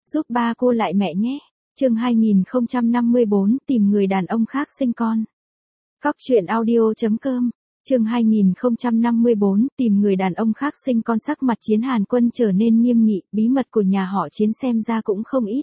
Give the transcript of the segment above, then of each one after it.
giúp ba cô lại mẹ nhé. Chương 2054, tìm người đàn ông khác sinh con. Cóc truyện audio.com. Chương 2054, tìm người đàn ông khác sinh con. Sắc mặt Chiến Hàn Quân trở nên nghiêm nghị, bí mật của nhà họ Chiến xem ra cũng không ít.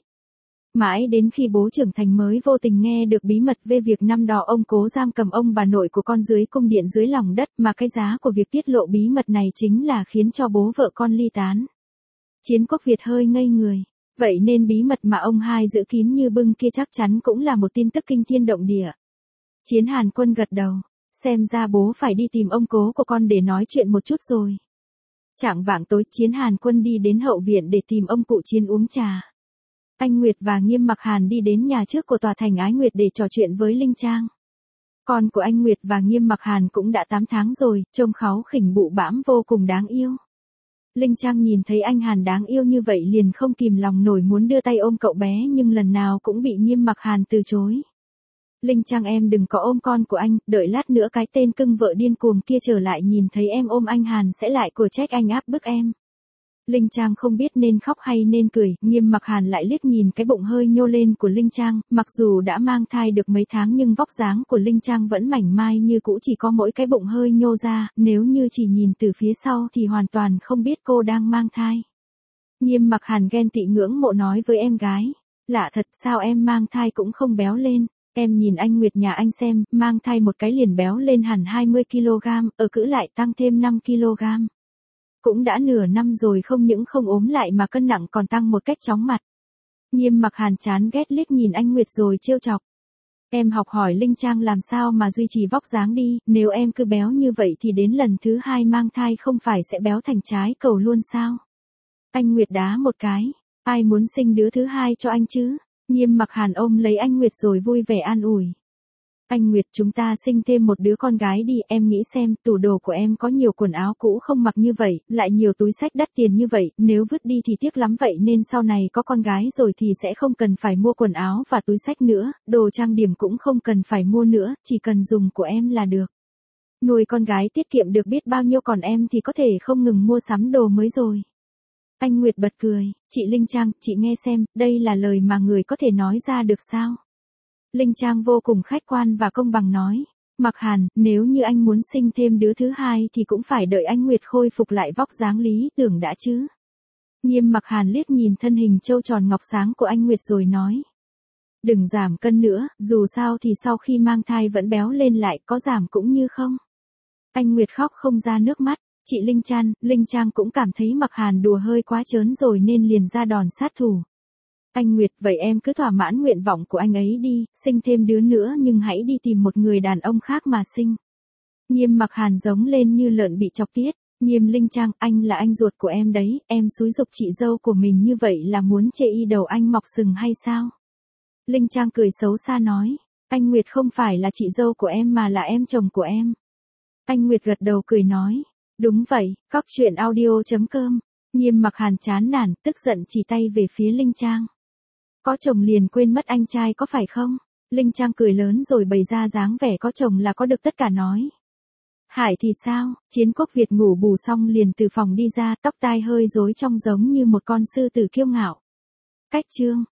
Mãi đến khi bố trưởng thành mới vô tình nghe được bí mật về việc năm đó ông cố giam cầm ông bà nội của con dưới cung điện dưới lòng đất, mà cái giá của việc tiết lộ bí mật này chính là khiến cho bố vợ con ly tán. Chiến Quốc Việt hơi ngây người. Vậy nên bí mật mà ông hai giữ kín như bưng kia chắc chắn cũng là một tin tức kinh thiên động địa. Chiến Hàn Quân gật đầu. Xem ra bố phải đi tìm ông cố của con để nói chuyện một chút rồi. Chạng vạng tối, Chiến Hàn Quân đi đến hậu viện để tìm ông cụ Chiến uống trà. Anh Nguyệt và Nghiêm Mặc Hàn đi đến nhà trước của tòa thành Ái Nguyệt để trò chuyện với Linh Trang. Con của anh Nguyệt và Nghiêm Mặc Hàn cũng đã 8 tháng rồi, trông kháu khỉnh bụ bãm vô cùng đáng yêu. Linh Trang nhìn thấy anh Hàn đáng yêu như vậy liền không kìm lòng nổi muốn đưa tay ôm cậu bé, nhưng lần nào cũng bị Nghiêm Mặc Hàn từ chối. Linh Trang, em đừng có ôm con của anh, đợi lát nữa cái tên cưng vợ điên cuồng kia trở lại nhìn thấy em ôm anh Hàn sẽ lại của trách anh áp bức em. Linh Trang không biết nên khóc hay nên cười, Nghiêm Mặc Hàn lại liếc nhìn cái bụng hơi nhô lên của Linh Trang, mặc dù đã mang thai được mấy tháng nhưng vóc dáng của Linh Trang vẫn mảnh mai như cũ, chỉ có mỗi cái bụng hơi nhô ra, nếu như chỉ nhìn từ phía sau thì hoàn toàn không biết cô đang mang thai. Nghiêm Mặc Hàn ghen tị ngưỡng mộ nói với em gái, lạ thật sao em mang thai cũng không béo lên. Em nhìn anh Nguyệt nhà anh xem, mang thai một cái liền béo lên hẳn 20kg, ở cữ lại tăng thêm 5kg. Cũng đã nửa năm rồi không những không ốm lại mà cân nặng còn tăng một cách chóng mặt. Nghiêm Mặc Hàn chán ghét liếc nhìn anh Nguyệt rồi trêu chọc. Em học hỏi Linh Trang làm sao mà duy trì vóc dáng đi, nếu em cứ béo như vậy thì đến lần thứ 2 mang thai không phải sẽ béo thành trái cầu luôn sao? Anh Nguyệt đá một cái, ai muốn sinh đứa thứ 2 cho anh chứ? Nghiêm Mặc Hàn ôm lấy anh Nguyệt rồi vui vẻ an ủi. Anh Nguyệt, chúng ta sinh thêm một đứa con gái đi, em nghĩ xem, tủ đồ của em có nhiều quần áo cũ không mặc như vậy, lại nhiều túi xách đắt tiền như vậy, nếu vứt đi thì tiếc lắm, vậy nên sau này có con gái rồi thì sẽ không cần phải mua quần áo và túi xách nữa, đồ trang điểm cũng không cần phải mua nữa, chỉ cần dùng của em là được. Nuôi con gái tiết kiệm được biết bao nhiêu, còn em thì có thể không ngừng mua sắm đồ mới rồi. Anh Nguyệt bật cười, chị Linh Trang, chị nghe xem, đây là lời mà người có thể nói ra được sao? Linh Trang vô cùng khách quan và công bằng nói, Mặc Hàn, nếu như anh muốn sinh thêm đứa thứ 2 thì cũng phải đợi anh Nguyệt khôi phục lại vóc dáng lý tưởng đã chứ. Nghiêm Mặc Hàn liếc nhìn thân hình trâu tròn ngọc sáng của anh Nguyệt rồi nói, đừng giảm cân nữa, dù sao thì sau khi mang thai vẫn béo lên lại, có giảm cũng như không. Anh Nguyệt khóc không ra nước mắt. Chị Linh Trang cũng cảm thấy Mặc Hàn đùa hơi quá trớn rồi nên liền ra đòn sát thủ. Anh Nguyệt, vậy em cứ thỏa mãn nguyện vọng của anh ấy đi, sinh thêm đứa nữa nhưng hãy đi tìm một người đàn ông khác mà sinh. Nghiêm Mặc Hàn giống lên như lợn bị chọc tiết. Nghiêm Linh Trang, anh là anh ruột của em đấy, em xúi giục chị dâu của mình như vậy là muốn chê y đầu anh mọc sừng hay sao? Linh Trang cười xấu xa nói, anh Nguyệt không phải là chị dâu của em mà là em chồng của em. Anh Nguyệt gật đầu cười nói, đúng vậy, cóc truyện audio.com. Nghiêm Mặc Hàn chán nản, tức giận chỉ tay về phía Linh Trang. Có chồng liền quên mất anh trai có phải không? Linh Trang cười lớn rồi bày ra dáng vẻ có chồng là có được tất cả nói. Hải thì sao? Chiến Quốc Việt ngủ bù xong liền từ phòng đi ra, tóc tai hơi rối trông giống như một con sư tử kiêu ngạo. Cách chương.